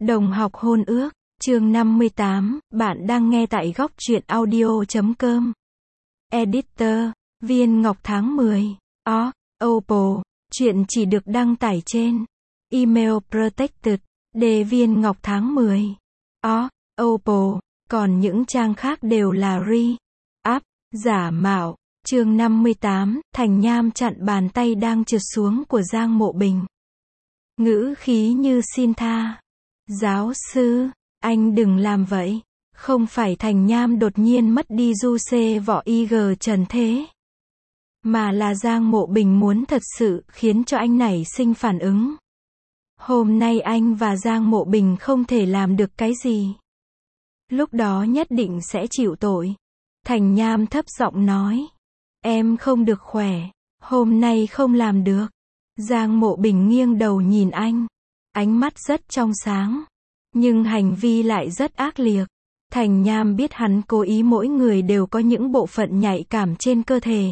Đồng học hôn ước, chương 58, bạn đang nghe tại góc truyện audio.com. Editor, Viên Ngọc tháng 10. Oppo, chuyện chỉ được đăng tải trên Email Protected, đề Viên Ngọc tháng 10. Oppo, còn những trang khác đều là re-up, giả mạo. Chương 58, Thành Nham chặn bàn tay đang trượt xuống của Giang Mộ Bình. Ngữ khí như xin tha. Giáo sư, anh đừng làm vậy. Không phải Thành Nham đột nhiên mất đi du xê võ IG trần thế. Mà là Giang Mộ Bình muốn thật sự khiến cho anh nảy sinh phản ứng. Hôm nay anh và Giang Mộ Bình không thể làm được cái gì. Lúc đó nhất định sẽ chịu tội. Thành Nham thấp giọng nói. Em không được khỏe. Hôm nay không làm được. Giang Mộ Bình nghiêng đầu nhìn anh. Ánh mắt rất trong sáng. Nhưng hành vi lại rất ác liệt. Thành Nham biết hắn cố ý, mỗi người đều có những bộ phận nhạy cảm trên cơ thể.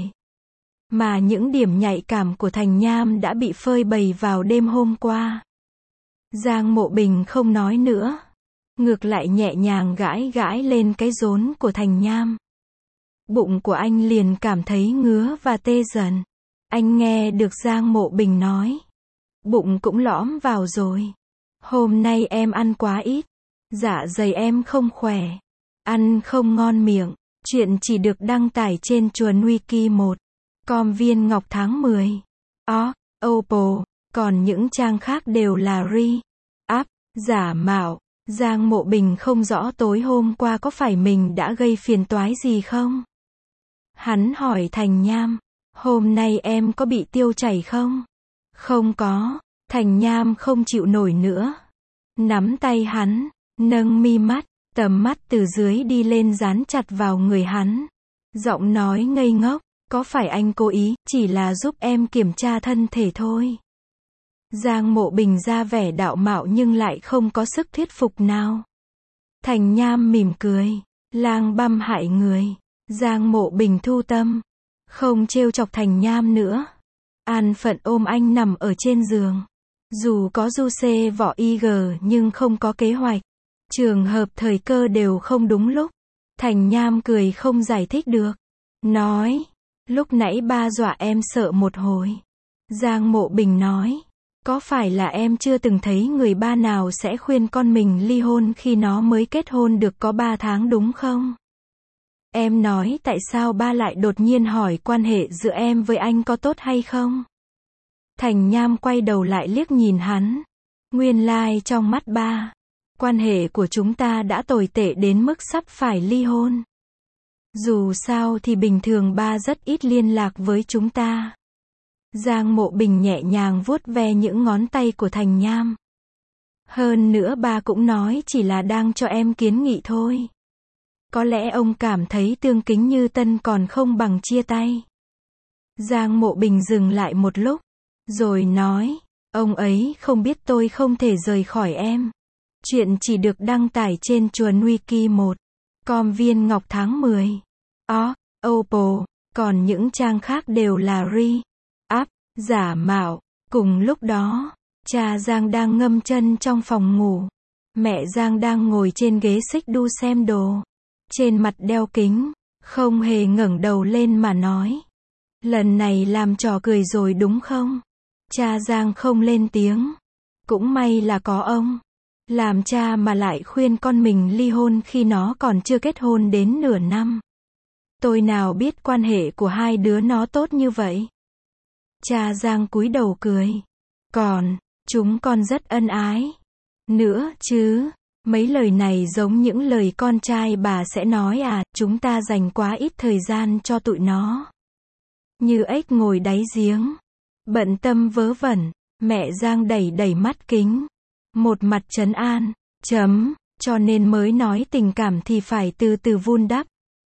Mà những điểm nhạy cảm của Thành Nham đã bị phơi bày vào đêm hôm qua. Giang Mộ Bình không nói nữa. Ngược lại nhẹ nhàng gãi gãi lên cái rốn của Thành Nham. Bụng của anh liền cảm thấy ngứa và tê dần. Anh nghe được Giang Mộ Bình nói. Bụng cũng lõm vào rồi. Hôm nay em ăn quá ít. Dạ dày em không khỏe. Ăn không ngon miệng. Chuyện chỉ được đăng tải trên Chuồn Wiki 1. Com Viên Ngọc tháng 10. Oppo, còn những trang khác đều là re-up, giả mạo. Giang Mộ Bình không rõ tối hôm qua có phải mình đã gây phiền toái gì không? Hắn hỏi Thành Nham. Hôm nay em có bị tiêu chảy không? Không có. Thành Nham không chịu nổi nữa. Nắm tay hắn, nâng mi mắt, tầm mắt từ dưới đi lên dán chặt vào người hắn. Giọng nói ngây ngốc, có phải anh cố ý, chỉ là giúp em kiểm tra thân thể thôi. Giang Mộ Bình ra vẻ đạo mạo nhưng lại không có sức thuyết phục nào. Thành Nham mỉm cười, lang băm hại người. Giang Mộ Bình thu tâm, không trêu chọc Thành Nham nữa. An phận ôm anh nằm ở trên giường. Dù có du xê võ IG nhưng không có kế hoạch. Trường hợp thời cơ đều không đúng lúc. Thành Nham cười không giải thích được. Nói, lúc nãy ba dọa em sợ một hồi. Giang Mộ Bình nói, có phải là em chưa từng thấy người ba nào sẽ khuyên con mình ly hôn khi nó mới kết hôn được có 3 tháng đúng không? Em nói tại sao ba lại đột nhiên hỏi quan hệ giữa em với anh có tốt hay không? Thành Nham quay đầu lại liếc nhìn hắn. Nguyên lai trong mắt ba, quan hệ của chúng ta đã tồi tệ đến mức sắp phải ly hôn. Dù sao thì bình thường ba rất ít liên lạc với chúng ta. Giang Mộ Bình nhẹ nhàng vuốt ve những ngón tay của Thành Nham. Hơn nữa ba cũng nói chỉ là đang cho em kiến nghị thôi. Có lẽ ông cảm thấy tương kính như tân còn không bằng chia tay. Giang Mộ Bình dừng lại một lúc, rồi nói, ông ấy không biết tôi không thể rời khỏi em. Chuyện chỉ được đăng tải trên Chuồn Wiki 1. Com Viên Ngọc tháng 10. Oppo, còn những trang khác đều là re-up, giả mạo. Cùng lúc đó, cha Giang đang ngâm chân trong phòng ngủ. Mẹ Giang đang ngồi trên ghế xích đu xem đồ. Trên mặt đeo kính, không hề ngẩng đầu lên mà nói. Lần này làm trò cười rồi đúng không? Cha Giang không lên tiếng. Cũng may là có ông. Làm cha mà lại khuyên con mình ly hôn khi nó còn chưa kết hôn đến nửa năm. Tôi nào biết quan hệ của hai đứa nó tốt như vậy. Cha Giang cúi đầu cười. Còn, chúng con rất ân ái. Nữa chứ. Mấy lời này giống những lời con trai bà sẽ nói à, chúng ta dành quá ít thời gian cho tụi nó. Như ếch ngồi đáy giếng. Bận tâm vớ vẩn, mẹ Giang đẩy đẩy mắt kính. Một mặt trấn an, cho nên mới nói tình cảm thì phải từ từ vun đắp.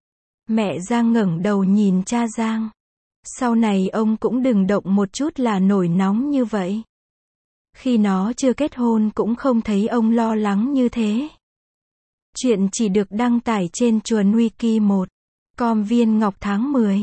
Mẹ Giang ngẩng đầu nhìn cha Giang. Sau này ông cũng đừng động một chút là nổi nóng như vậy. Khi nó chưa kết hôn cũng không thấy ông lo lắng như thế. Chuyện chỉ được đăng tải trên Chuồn Wiki 1. Com Viên Ngọc tháng 10.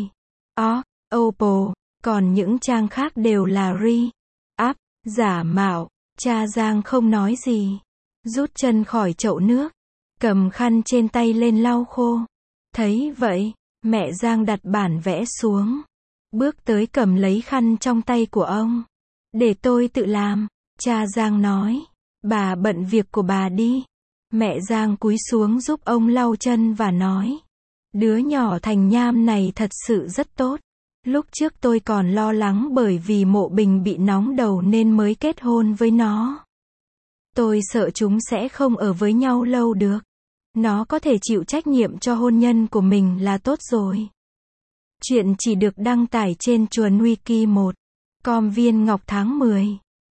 Oppo, còn những trang khác đều là re-up, giả mạo. Cha Giang không nói gì. rút chân khỏi chậu nước, cầm khăn trên tay lên lau khô. Thấy vậy, mẹ Giang đặt bản vẽ xuống, bước tới cầm lấy khăn trong tay của ông. Để tôi tự làm, cha Giang nói. Bà bận việc của bà đi. Mẹ Giang cúi xuống giúp ông lau chân và nói. Đứa nhỏ Thành Nham này thật sự rất tốt. Lúc trước tôi còn lo lắng bởi vì Mộ Bình bị nóng đầu nên mới kết hôn với nó. Tôi sợ chúng sẽ không ở với nhau lâu được. Nó có thể chịu trách nhiệm cho hôn nhân của mình là tốt rồi. Chuyện chỉ được đăng tải trên Chuồn Wiki 1. Com Viên Ngọc tháng 10.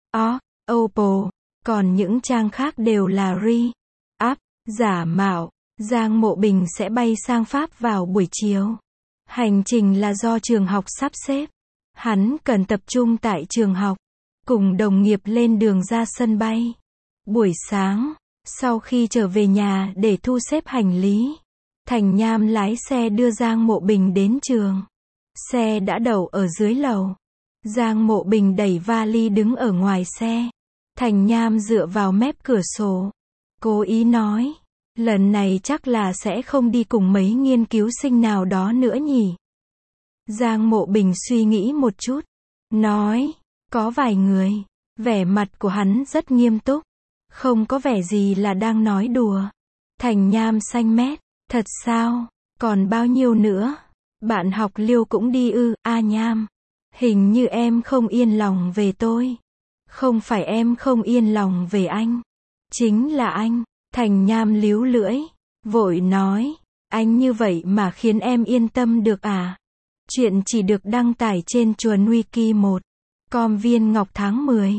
Oppo. Còn những trang khác đều là re-up, giả mạo. Giang Mộ Bình sẽ bay sang Pháp vào buổi chiều. Hành trình là do trường học sắp xếp. Hắn cần tập trung tại trường học, cùng đồng nghiệp lên đường ra sân bay. Buổi sáng, sau khi trở về nhà để thu xếp hành lý, Thành Nham lái xe đưa Giang Mộ Bình đến trường. Xe đã đậu ở dưới lầu. Giang Mộ Bình đẩy vali đứng ở ngoài xe. Thành Nham dựa vào mép cửa sổ, cố ý nói, lần này chắc là sẽ không đi cùng mấy nghiên cứu sinh nào đó nữa nhỉ. Giang Mộ Bình suy nghĩ một chút, nói, có vài người. Vẻ mặt của hắn rất nghiêm túc, không có vẻ gì là đang nói đùa. Thành Nham xanh mét, thật sao, còn bao nhiêu nữa? Bạn học Liêu cũng đi ư? Nham, hình như em không yên lòng về tôi. Không phải em không yên lòng về anh, chính là anh. Thành Nham líu lưỡi, vội nói, anh như vậy mà khiến em yên tâm được à? Chuyện chỉ được đăng tải trên Chuồn Wiki 1. Com Viên Ngọc tháng 10.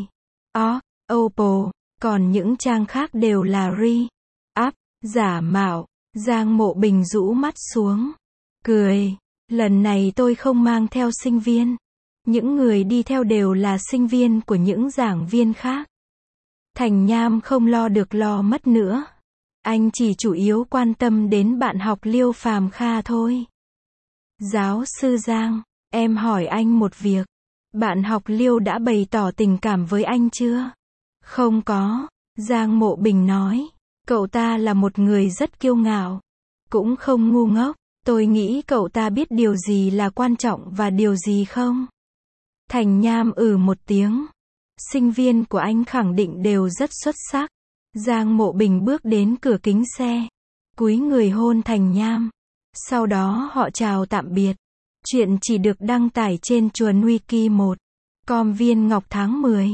Oppo. Còn những trang khác đều là re-up, giả mạo. Giang Mộ Bình rũ mắt xuống, cười. Lần này tôi không mang theo sinh viên. Những người đi theo đều là sinh viên của những giảng viên khác. Thành Nham không lo được lo mất nữa. Anh chỉ chủ yếu quan tâm đến bạn học Liêu Phàm Kha thôi. Giáo sư Giang, em hỏi anh một việc. Bạn học Liêu đã bày tỏ tình cảm với anh chưa? Không có, Giang Mộ Bình nói. Cậu ta là một người rất kiêu ngạo, cũng không ngu ngốc. Tôi nghĩ cậu ta biết điều gì là quan trọng và điều gì không. Thành Nham một tiếng. Sinh viên của anh khẳng định đều rất xuất sắc. Giang Mộ Bình bước đến cửa kính xe, cúi người hôn Thành Nham. Sau đó họ chào tạm biệt. Chuyện chỉ được đăng tải trên Chuồn Wiki 1. Com Viên Ngọc tháng 10.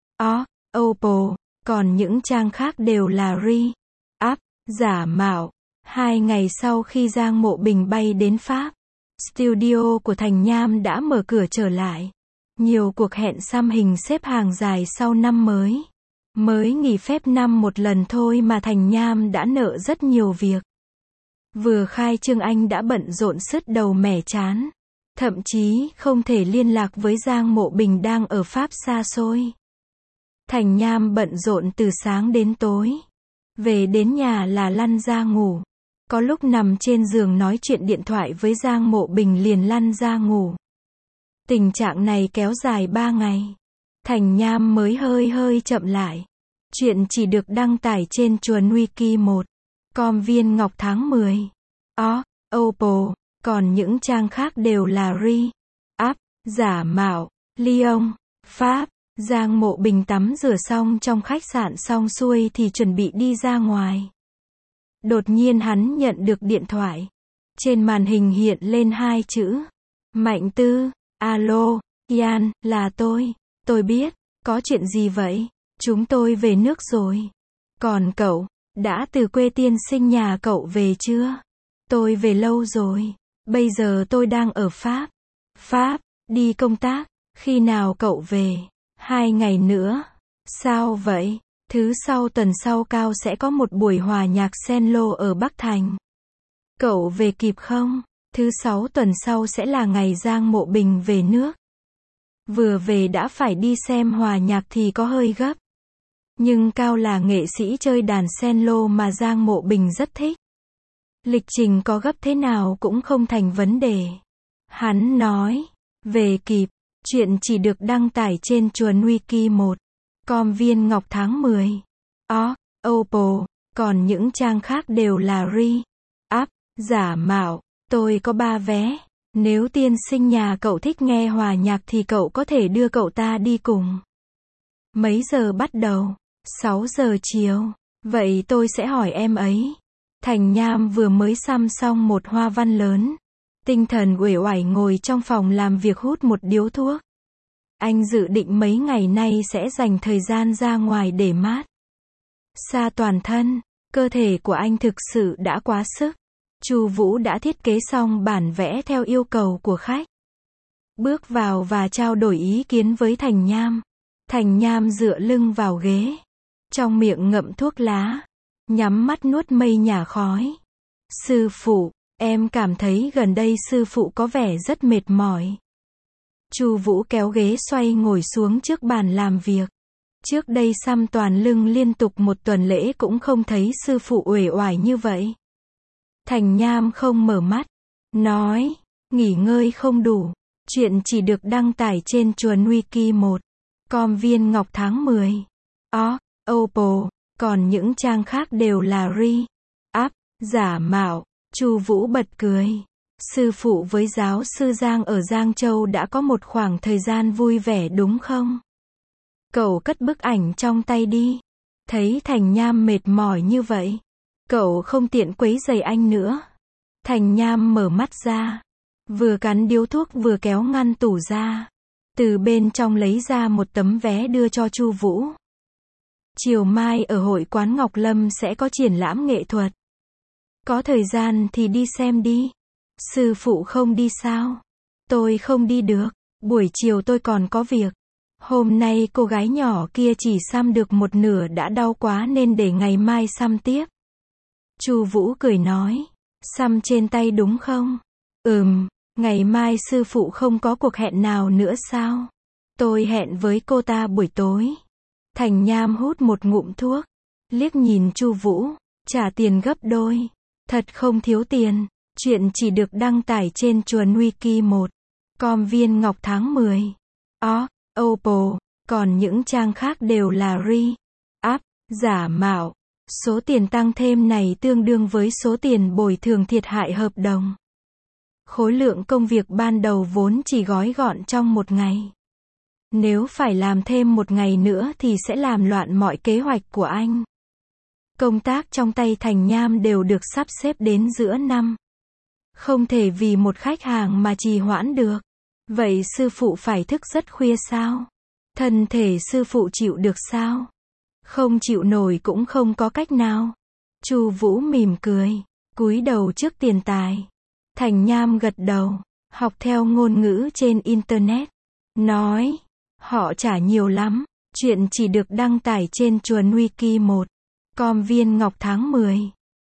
Oppo. Còn những trang khác đều là re-up, giả mạo. 2 ngày sau khi Giang Mộ Bình bay đến Pháp, studio của Thành Nham đã mở cửa trở lại. Nhiều cuộc hẹn xăm hình xếp hàng dài sau năm mới. Mới nghỉ phép năm một lần thôi mà Thành Nham đã nợ rất nhiều việc. Vừa khai trương anh đã bận rộn sứt đầu mẻ chán. Thậm chí không thể liên lạc với Giang Mộ Bình đang ở Pháp xa xôi. Thành Nham bận rộn từ sáng đến tối. Về đến nhà là lăn ra ngủ. Có lúc nằm trên giường nói chuyện điện thoại với Giang Mộ Bình liền lăn ra ngủ. Tình trạng này kéo dài 3 ngày. Thành Nham mới hơi chậm lại. Chuyện chỉ được đăng tải trên Chuồn Wiki 1. Com Viên Ngọc tháng 10. Oppo. Còn những trang khác đều là re-up, giả mạo. Lyon, Pháp. Giang Mộ Bình tắm rửa xong trong khách sạn xong xuôi thì chuẩn bị đi ra ngoài. Đột nhiên hắn nhận được điện thoại. Trên màn hình hiện lên 2 chữ. Mạnh Tư. Alo, Ian, là tôi. Tôi biết, có chuyện gì vậy? Chúng tôi về nước rồi. Còn cậu, đã từ quê tiên sinh nhà cậu về chưa? Tôi về lâu rồi. Bây giờ tôi đang ở Pháp. Pháp, đi công tác. Khi nào cậu về? 2 ngày nữa. Sao vậy? Thứ sau tuần sau Cao sẽ có một buổi hòa nhạc cello ở Bắc Thành. Cậu về kịp không? Thứ 6 tuần sau sẽ là ngày Giang Mộ Bình về nước. Vừa về đã phải đi xem hòa nhạc thì có hơi gấp. Nhưng Cao là nghệ sĩ chơi đàn cello mà Giang Mộ Bình rất thích. Lịch trình có gấp thế nào cũng không thành vấn đề. Hắn nói, về kịp. Chuyện chỉ được đăng tải trên Chuồn Wiki 1. Com Viên Ngọc tháng 10. Oppo, còn những trang khác đều là re-up, giả mạo. Tôi có 3 vé. Nếu tiên sinh nhà cậu thích nghe hòa nhạc thì cậu có thể đưa cậu ta đi cùng. Mấy giờ bắt đầu? 6 giờ chiều. Vậy tôi sẽ hỏi em ấy. Thành Nham vừa mới xăm xong một hoa văn lớn. Tinh thần uể oải ngồi trong phòng làm việc hút một điếu thuốc. Anh dự định mấy ngày nay sẽ dành thời gian ra ngoài để mát xa toàn thân. Cơ thể của anh thực sự đã quá sức. Chu Vũ đã thiết kế xong bản vẽ theo yêu cầu của khách. Bước vào và trao đổi ý kiến với Thành Nham. Thành Nham dựa lưng vào ghế. Trong miệng ngậm thuốc lá. Nhắm mắt nuốt mây nhả khói. Sư phụ, em cảm thấy gần đây sư phụ có vẻ rất mệt mỏi. Chu Vũ kéo ghế xoay ngồi xuống trước bàn làm việc. Trước đây xăm toàn lưng liên tục một tuần lễ cũng không thấy sư phụ uể oải như vậy. Thành Nham không mở mắt. Nói, nghỉ ngơi không đủ. Chuyện chỉ được đăng tải trên Chuồn Wiki 1. Com Viên Ngọc tháng 10. Oppo, còn những trang khác đều là re-up, giả mạo. Chu Vũ bật cười. Sư phụ với giáo sư Giang ở Giang Châu đã có một khoảng thời gian vui vẻ đúng không? Cậu cất bức ảnh trong tay đi. Thấy Thành Nham mệt mỏi như vậy, cậu không tiện quấy rầy anh nữa. Thành Nham mở mắt ra, vừa cắn điếu thuốc vừa kéo ngăn tủ ra. Từ bên trong lấy ra một tấm vé đưa cho Chu Vũ. Chiều mai ở hội quán Ngọc Lâm sẽ có triển lãm nghệ thuật. Có thời gian thì đi xem đi. Sư phụ không đi sao? Tôi không đi được. Buổi chiều tôi còn có việc. Hôm nay cô gái nhỏ kia chỉ xăm được một nửa đã đau quá nên để ngày mai xăm tiếp. Chu Vũ cười nói. Xăm trên tay đúng không? Ngày mai sư phụ không có cuộc hẹn nào nữa sao? Tôi hẹn với cô ta buổi tối. Thành Nham hút một ngụm thuốc. Liếc nhìn Chu Vũ. Trả tiền gấp đôi. Thật không thiếu tiền. Chuyện chỉ được đăng tải trên Chuồn Wiki 1. Com Viên Ngọc tháng 10. Oppo, còn những trang khác đều là re-up, giả mạo. Số tiền tăng thêm này tương đương với số tiền bồi thường thiệt hại hợp đồng. Khối lượng công việc ban đầu vốn chỉ gói gọn trong một ngày. Nếu phải làm thêm một ngày nữa thì sẽ làm loạn mọi kế hoạch của anh. Công tác trong tay Thành Nham đều được sắp xếp đến giữa năm. Không thể vì một khách hàng mà trì hoãn được. Vậy sư phụ phải thức rất khuya sao? Thân thể sư phụ chịu được sao? Không chịu nổi cũng không có cách nào. Chu Vũ mỉm cười, cúi đầu trước tiền tài. Thành Nham gật đầu, học theo ngôn ngữ trên internet. Nói, họ trả nhiều lắm. Chuyện chỉ được đăng tải trên Chuồn Wiki 1. Com Viên Ngọc tháng 10.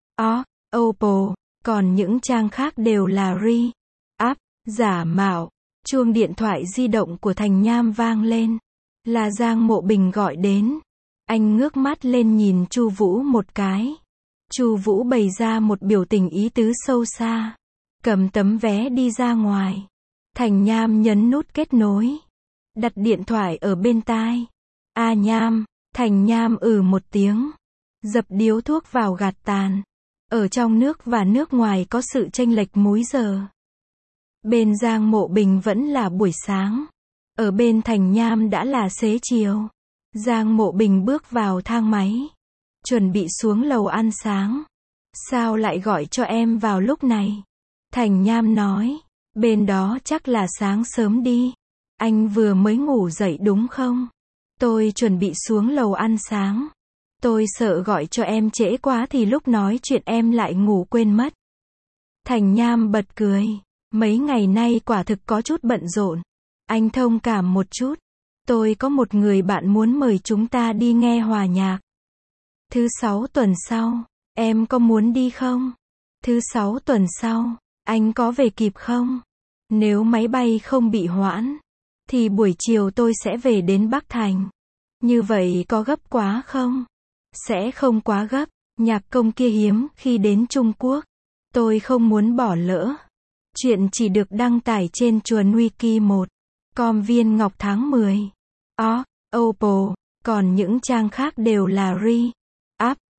Oppo, còn những trang khác đều là re-up, giả mạo. Chuông điện thoại di động của Thành Nham vang lên. Là Giang Mộ Bình gọi đến. Anh ngước mắt lên nhìn Chu Vũ một cái. Chu Vũ bày ra một biểu tình ý tứ sâu xa. Cầm tấm vé đi ra ngoài. Thành Nham nhấn nút kết nối. Đặt điện thoại ở bên tai. Nham. Thành Nham một tiếng. Dập điếu thuốc vào gạt tàn. Ở trong nước và nước ngoài có sự chênh lệch múi giờ. Bên Giang Mộ Bình vẫn là buổi sáng. Ở bên Thành Nham đã là xế chiều. Giang Mộ Bình bước vào thang máy. Chuẩn bị xuống lầu ăn sáng. Sao lại gọi cho em vào lúc này? Thành Nham nói. Bên đó chắc là sáng sớm đi. Anh vừa mới ngủ dậy đúng không? Tôi chuẩn bị xuống lầu ăn sáng. Tôi sợ gọi cho em trễ quá thì lúc nói chuyện em lại ngủ quên mất. Thành Nham bật cười. Mấy ngày nay quả thực có chút bận rộn. Anh thông cảm một chút. Tôi có một người bạn muốn mời chúng ta đi nghe hòa nhạc. Thứ 6 tuần sau, em có muốn đi không? Thứ 6 tuần sau, anh có về kịp không? Nếu máy bay không bị hoãn, thì buổi chiều tôi sẽ về đến Bắc Thành. Như vậy có gấp quá không? Sẽ không quá gấp, nhạc công kia hiếm khi đến Trung Quốc. Tôi không muốn bỏ lỡ. Chuyện chỉ được đăng tải trên Chuồn Wiki 1. Com Viên Ngọc tháng 10. Oppo, còn những trang khác đều là re-up,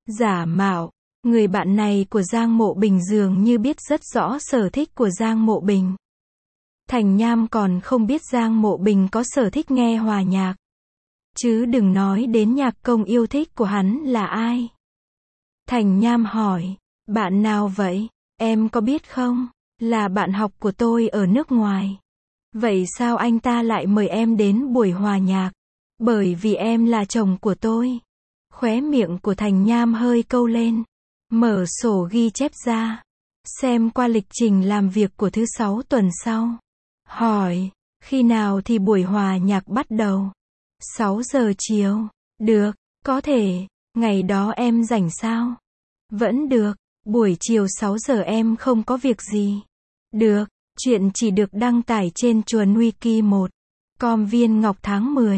giả mạo. Người bạn này của Giang Mộ Bình dường như biết rất rõ sở thích của Giang Mộ Bình. Thành Nham còn không biết Giang Mộ Bình có sở thích nghe hòa nhạc. Chứ đừng nói đến nhạc công yêu thích của hắn là ai. Thành Nham hỏi, bạn nào vậy? Em có biết không? Là bạn học của tôi ở nước ngoài. Vậy sao anh ta lại mời em đến buổi hòa nhạc? Bởi vì em là chồng của tôi. Khóe miệng của Thành Nham hơi câu lên. Mở sổ ghi chép ra. Xem qua lịch trình làm việc của thứ 6 tuần sau. Hỏi, khi nào thì buổi hòa nhạc bắt đầu? 6 giờ chiều. Được, có thể. Ngày đó em rảnh sao? Vẫn được. Buổi chiều 6 giờ em không có việc gì. Được, chuyện chỉ được đăng tải trên Chuồn Wiki 1. Com Viên Ngọc tháng 10.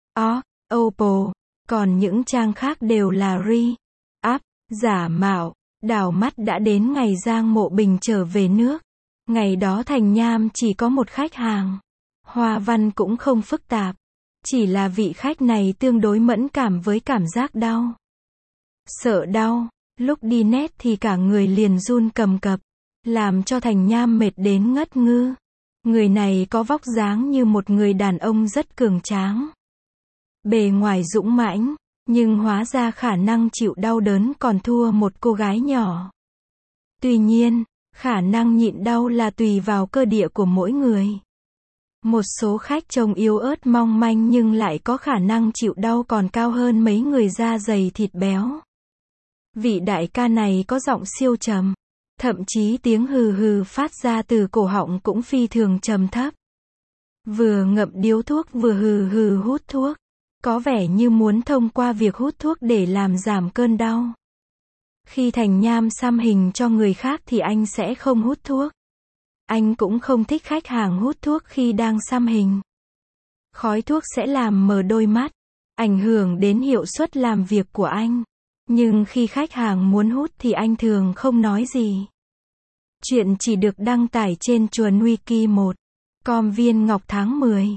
Oppo. Còn những trang khác đều là re-up, giả mạo. Đảo mắt đã đến ngày Giang Mộ Bình trở về nước. Ngày đó Thành Nham chỉ có một khách hàng. Hoa văn cũng không phức tạp. Chỉ là vị khách này tương đối mẫn cảm với cảm giác đau. Sợ đau. Lúc đi nét thì cả người liền run cầm cập. Làm cho Thành Nham mệt đến ngất ngư. Người này có vóc dáng như một người đàn ông rất cường tráng. Bề ngoài dũng mãnh, nhưng hóa ra khả năng chịu đau đớn còn thua một cô gái nhỏ. Tuy nhiên, khả năng nhịn đau là tùy vào cơ địa của mỗi người. Một số khách trông yếu ớt mong manh nhưng lại có khả năng chịu đau còn cao hơn mấy người da dày thịt béo. Vị đại ca này có giọng siêu trầm. Thậm chí tiếng hừ hừ phát ra từ cổ họng cũng phi thường trầm thấp. Vừa ngậm điếu thuốc vừa hừ hừ hút thuốc. Có vẻ như muốn thông qua việc hút thuốc để làm giảm cơn đau. Khi Thành Nham xăm hình cho người khác thì anh sẽ không hút thuốc. Anh cũng không thích khách hàng hút thuốc khi đang xăm hình. Khói thuốc sẽ làm mờ đôi mắt, ảnh hưởng đến hiệu suất làm việc của anh. Nhưng khi khách hàng muốn hút thì anh thường không nói gì. Chuyện chỉ được đăng tải trên Chuồn Wiki 1. Com Viên Ngọc tháng 10.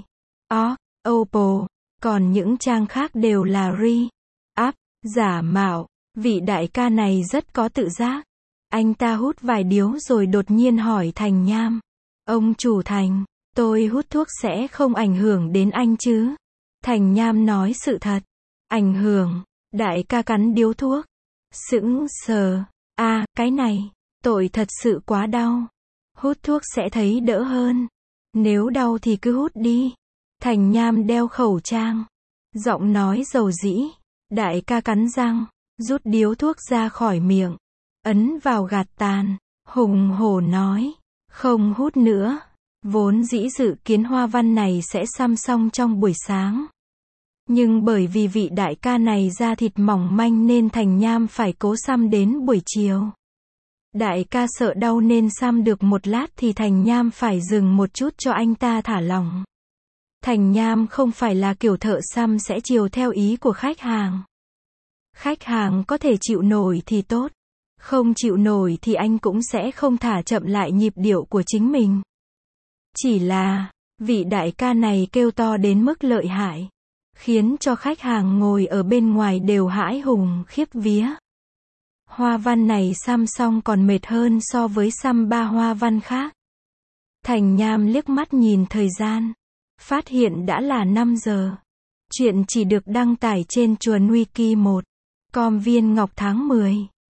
Oppo. Còn những trang khác đều là re-up, giả mạo. Vị đại ca này rất có tự giác. Anh ta hút vài điếu rồi đột nhiên hỏi Thành Nham. Ông chủ Thành, tôi hút thuốc sẽ không ảnh hưởng đến anh chứ? Thành Nham nói sự thật. Ảnh hưởng. Đại ca cắn điếu thuốc. Sững sờ. Cái này, tội thật sự quá đau. Hút thuốc sẽ thấy đỡ hơn. Nếu đau thì cứ hút đi. Thành Nham đeo khẩu trang. Giọng nói dầu dĩ. Đại ca cắn răng, rút điếu thuốc ra khỏi miệng. Ấn vào gạt tàn. Hùng hổ nói. Không hút nữa. Vốn dĩ dự kiến hoa văn này sẽ xăm xong trong buổi sáng. Nhưng bởi vì vị đại ca này da thịt mỏng manh nên Thành Nham phải cố xăm đến buổi chiều. Đại ca sợ đau nên xăm được một lát thì Thành Nham phải dừng một chút cho anh ta thả lỏng. Thành Nham không phải là kiểu thợ xăm sẽ chiều theo ý của khách hàng. Khách hàng có thể chịu nổi thì tốt. Không chịu nổi thì anh cũng sẽ không thả chậm lại nhịp điệu của chính mình. Chỉ là, vị đại ca này kêu to đến mức lợi hại. Khiến cho khách hàng ngồi ở bên ngoài đều hãi hùng khiếp vía. Hoa văn này xăm xong còn mệt hơn so với xăm 3 hoa văn khác. Thành Nham liếc mắt nhìn thời gian. Phát hiện đã là 5 giờ. Chuyện chỉ được đăng tải trên Chuồn Wiki 1. Com Viên Ngọc tháng 10.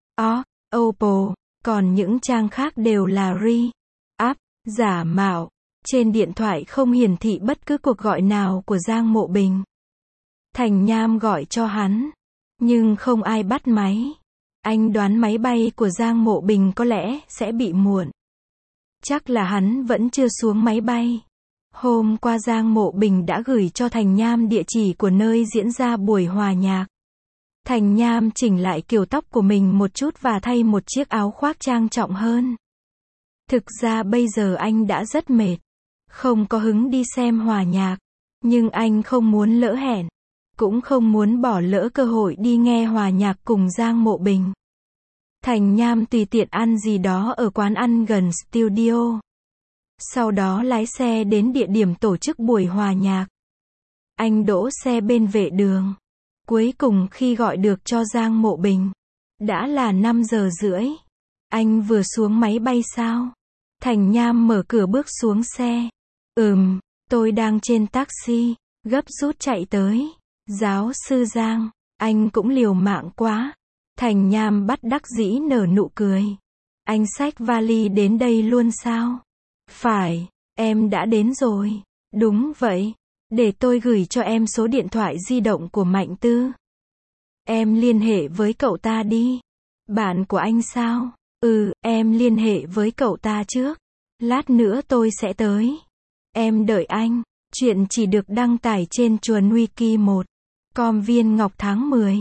Oppo. Còn những trang khác đều là re-up, giả mạo. Trên điện thoại không hiển thị bất cứ cuộc gọi nào của Giang Mộ Bình. Thành Nham gọi cho hắn. Nhưng không ai bắt máy. Anh đoán máy bay của Giang Mộ Bình có lẽ sẽ bị muộn. Chắc là hắn vẫn chưa xuống máy bay. Hôm qua Giang Mộ Bình đã gửi cho Thành Nham địa chỉ của nơi diễn ra buổi hòa nhạc. Thành Nham chỉnh lại kiểu tóc của mình một chút và thay một chiếc áo khoác trang trọng hơn. Thực ra bây giờ anh đã rất mệt. Không có hứng đi xem hòa nhạc. Nhưng anh không muốn lỡ hẹn. Cũng không muốn bỏ lỡ cơ hội đi nghe hòa nhạc cùng Giang Mộ Bình. Thành Nham tùy tiện ăn gì đó ở quán ăn gần studio. Sau đó lái xe đến địa điểm tổ chức buổi hòa nhạc. Anh đỗ xe bên vệ đường. Cuối cùng khi gọi được cho Giang Mộ Bình, Đã là 5 giờ rưỡi. Anh vừa xuống máy bay sao? Thành Nham mở cửa bước xuống xe. Tôi đang trên taxi, gấp rút chạy tới. Giáo sư Giang, anh cũng liều mạng quá. Thành Nham bất đắc dĩ nở nụ cười. Anh xách vali đến đây luôn sao? Phải, em đã đến rồi. Đúng vậy. Để tôi gửi cho em số điện thoại di động của Mạnh Tư. Em liên hệ với cậu ta đi. Bạn của anh sao? Em liên hệ với cậu ta trước. Lát nữa tôi sẽ tới. Em đợi anh. Chuyện chỉ được đăng tải trên Chuồn Wiki 1. Com Viên Ngọc tháng 10.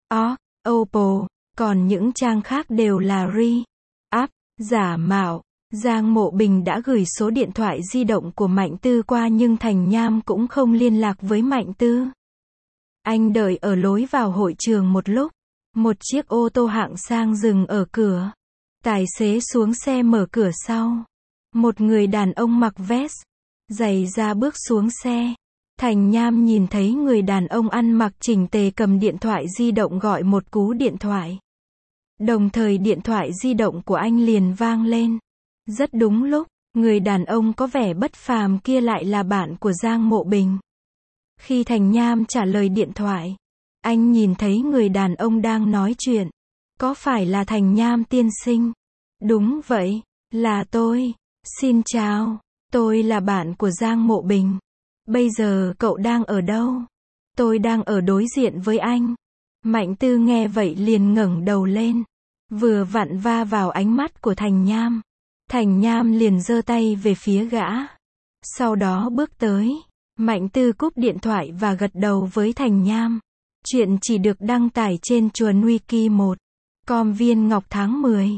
Oppo. Còn những trang khác đều là re-up, giả mạo. Giang Mộ Bình đã gửi số điện thoại di động của Mạnh Tư qua nhưng Thành Nham cũng không liên lạc với Mạnh Tư. Anh đợi ở lối vào hội trường một lúc. Một chiếc ô tô hạng sang dừng ở cửa. Tài xế xuống xe mở cửa sau. Một người đàn ông mặc vest, giày da bước xuống xe. Thành Nham nhìn thấy người đàn ông ăn mặc chỉnh tề cầm điện thoại di động gọi một cú điện thoại. Đồng thời điện thoại di động của anh liền vang lên. Rất đúng lúc, người đàn ông có vẻ bất phàm kia lại là bạn của Giang Mộ Bình. Khi Thành Nham trả lời điện thoại, anh nhìn thấy người đàn ông đang nói chuyện. Có phải là Thành Nham tiên sinh? Đúng vậy, là tôi. Xin chào, tôi là bạn của Giang Mộ Bình. Bây giờ cậu đang ở đâu? Tôi đang ở đối diện với anh. Mạnh Tư nghe vậy liền ngẩng đầu lên. Vừa vặn va vào ánh mắt của Thành Nham. Thành Nham liền giơ tay về phía gã. Sau đó bước tới. Mạnh Tư cúp điện thoại và gật đầu với Thành Nham. Chuyện chỉ được đăng tải trên Chuồn Wiki 1. Com Viên Ngọc tháng 10.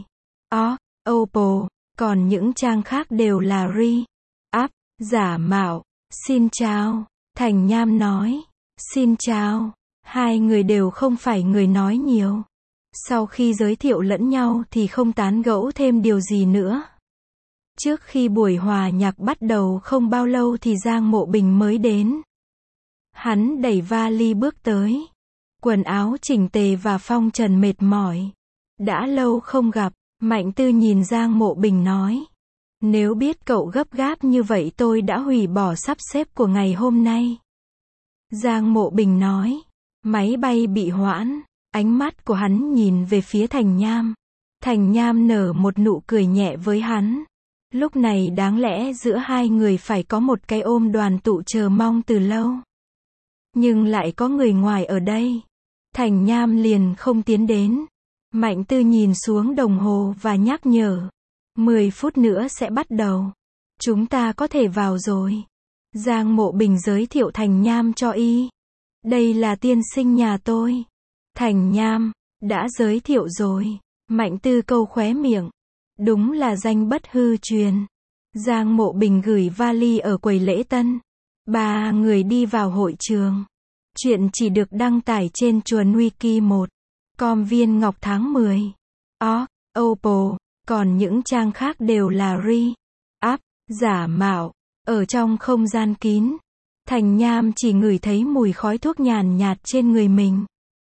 Oppo. Còn những trang khác đều là re-up, giả mạo. Xin chào. Thành Nham nói. Xin chào. Hai người đều không phải người nói nhiều. Sau khi giới thiệu lẫn nhau thì không tán gẫu thêm điều gì nữa. Trước khi buổi hòa nhạc bắt đầu không bao lâu thì Giang Mộ Bình mới đến. Hắn đẩy vali bước tới. Quần áo chỉnh tề và phong trần mệt mỏi. Đã lâu không gặp, Mạnh Tư nhìn Giang Mộ Bình nói. Nếu biết cậu gấp gáp như vậy tôi đã hủy bỏ sắp xếp của ngày hôm nay. Giang Mộ Bình nói. Máy bay bị hoãn. Ánh mắt của hắn nhìn về phía Thành Nham. Thành Nham nở một nụ cười nhẹ với hắn. Lúc này đáng lẽ giữa hai người phải có một cái ôm đoàn tụ chờ mong từ lâu. Nhưng lại có người ngoài ở đây. Thành Nham liền không tiến đến. Mạnh Tư nhìn xuống đồng hồ và nhắc nhở. 10 phút nữa sẽ bắt đầu. Chúng ta có thể vào rồi. Giang Mộ Bình giới thiệu Thành Nham cho y. Đây là tiên sinh nhà tôi. Thành Nham, đã giới thiệu rồi. Mạnh Tư câu khóe miệng. Đúng là danh bất hư truyền. Giang Mộ Bình gửi vali ở quầy lễ tân. Ba người đi vào hội trường. Chuyện chỉ được đăng tải trên Chuồn Wiki 1. Com Viên Ngọc tháng 10. Oppo. Còn những trang khác đều là re-up, giả mạo. Ở trong không gian kín, Thành Nham chỉ ngửi thấy mùi khói thuốc nhàn nhạt trên người mình.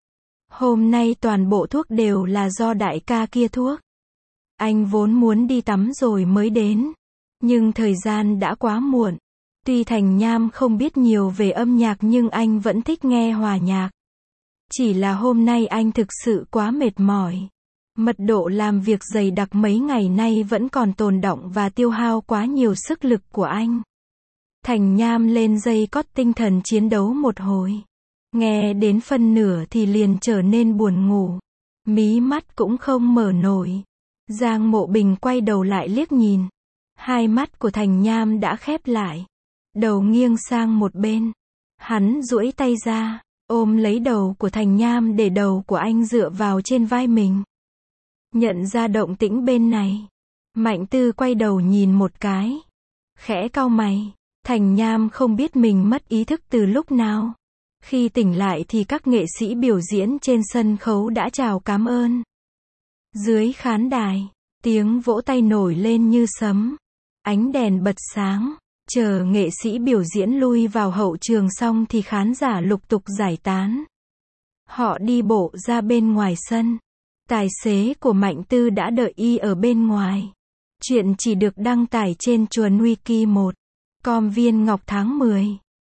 Hôm nay toàn bộ thuốc đều là do đại ca kia thuốc. Anh vốn muốn đi tắm rồi mới đến. Nhưng thời gian đã quá muộn. Tuy Thành Nham không biết nhiều về âm nhạc nhưng anh vẫn thích nghe hòa nhạc. Chỉ là hôm nay anh thực sự quá mệt mỏi. Mật độ làm việc dày đặc mấy ngày nay vẫn còn tồn đọng và tiêu hao quá nhiều sức lực của anh. Thành Nham lên dây cót tinh thần chiến đấu một hồi. Nghe đến phân nửa thì liền trở nên buồn ngủ. Mí mắt cũng không mở nổi. Giang Mộ Bình quay đầu lại liếc nhìn. Hai mắt của Thành Nham đã khép lại. Đầu nghiêng sang một bên. Hắn duỗi tay ra, ôm lấy đầu của Thành Nham để đầu của anh dựa vào trên vai mình. Nhận ra động tĩnh bên này. Mạnh Tư quay đầu nhìn một cái. Khẽ cau mày. Thành Nham không biết mình mất ý thức từ lúc nào. Khi tỉnh lại thì các nghệ sĩ biểu diễn trên sân khấu đã chào cảm ơn. Dưới khán đài, tiếng vỗ tay nổi lên như sấm. Ánh đèn bật sáng. Chờ nghệ sĩ biểu diễn lui vào hậu trường xong thì khán giả lục tục giải tán. Họ đi bộ ra bên ngoài sân. Tài xế của Mạnh Tư đã đợi y ở bên ngoài. Chuyện chỉ được đăng tải trên chuồn wiki1.com Viên Ngọc tháng 10.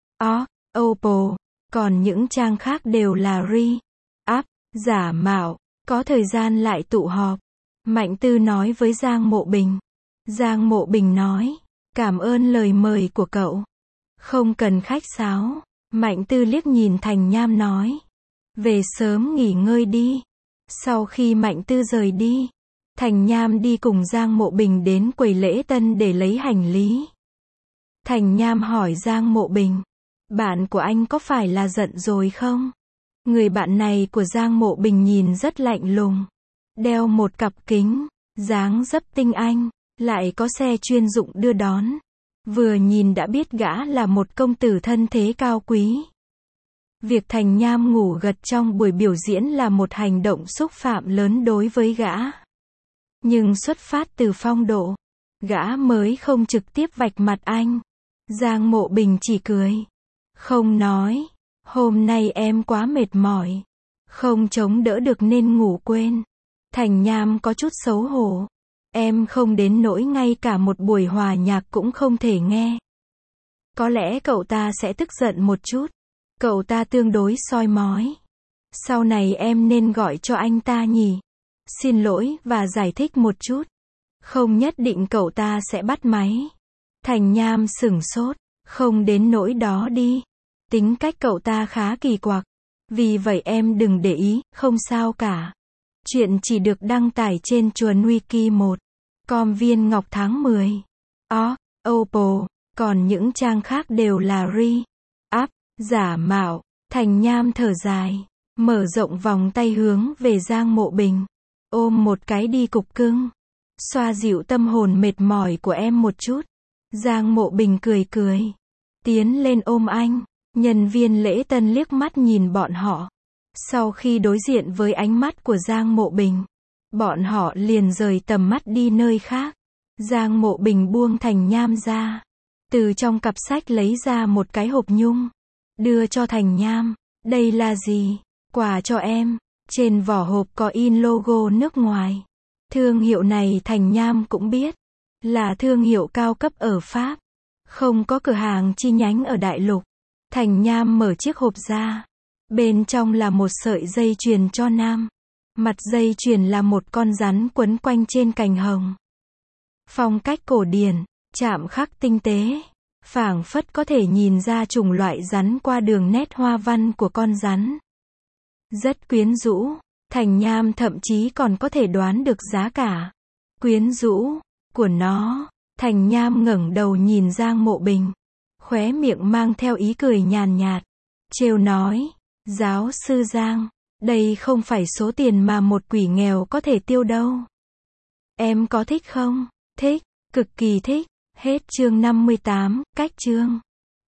Oppo. Còn những trang khác đều là re-up, giả mạo. Có thời gian lại tụ họp. Mạnh Tư nói với Giang Mộ Bình. Giang Mộ Bình nói, cảm ơn lời mời của cậu. Không cần khách sáo. Mạnh Tư liếc nhìn Thành Nham nói, về sớm nghỉ ngơi đi. Sau khi Mạnh Tư rời đi, Thành Nham đi cùng Giang Mộ Bình đến quầy lễ tân để lấy hành lý. Thành Nham hỏi Giang Mộ Bình, bạn của anh có phải là giận rồi không? Người bạn này của Giang Mộ Bình nhìn rất lạnh lùng, đeo một cặp kính, dáng dấp tinh anh, lại có xe chuyên dụng đưa đón. Vừa nhìn đã biết gã là một công tử thân thế cao quý. Việc Thành Nham ngủ gật trong buổi biểu diễn là một hành động xúc phạm lớn đối với gã. Nhưng xuất phát từ phong độ, gã mới không trực tiếp vạch mặt anh. Giang Mộ Bình chỉ cười, không nói, hôm nay em quá mệt mỏi, không chống đỡ được nên ngủ quên. Thành Nham có chút xấu hổ, em không đến nỗi ngay cả một buổi hòa nhạc cũng không thể nghe. Có lẽ cậu ta sẽ tức giận một chút. Cậu ta tương đối soi mói. Sau này em nên gọi cho anh ta nhỉ? Xin lỗi và giải thích một chút. Không nhất định cậu ta sẽ bắt máy. Thành Nham sửng sốt. Không đến nỗi đó đi. Tính cách cậu ta khá kỳ quặc. Vì vậy em đừng để ý, không sao cả. Chuyện chỉ được đăng tải trên chuồn wiki1.com Viên Ngọc tháng 10. Oppo. Còn những trang khác đều là re-up, giả mạo. Thành Nham thở dài, mở rộng vòng tay hướng về Giang Mộ Bình. Ôm một cái đi cục cưng. Xoa dịu tâm hồn mệt mỏi của em một chút. Giang Mộ Bình cười cười. Tiến lên ôm anh. Nhân viên lễ tân liếc mắt nhìn bọn họ. Sau khi đối diện với ánh mắt của Giang Mộ Bình, bọn họ liền rời tầm mắt đi nơi khác. Giang Mộ Bình buông Thành Nham ra. Từ trong cặp sách lấy ra một cái hộp nhung. Đưa cho Thành Nham. Đây là gì? Quà cho em. Trên vỏ hộp có in logo nước ngoài. Thương hiệu này Thành Nham cũng biết. Là thương hiệu cao cấp ở Pháp. Không có cửa hàng chi nhánh ở Đại Lục. Thành Nham mở chiếc hộp ra. Bên trong là một sợi dây chuyền cho nam. Mặt dây chuyền là một con rắn quấn quanh trên cành hồng. Phong cách cổ điển, chạm khắc tinh tế. Phảng phất có thể nhìn ra chủng loại rắn qua đường nét hoa văn của con rắn. Rất quyến rũ. Thành Nham thậm chí còn có thể đoán được giá cả. Quyến rũ của nó. Thành Nham ngẩng đầu nhìn Giang Mộ Bình. Khóe miệng mang theo ý cười nhàn nhạt. Trêu nói, giáo sư Giang, đây không phải số tiền mà một quỷ nghèo có thể tiêu đâu. Em có thích không? Thích, cực kỳ thích. Hết chương 58, cách chương.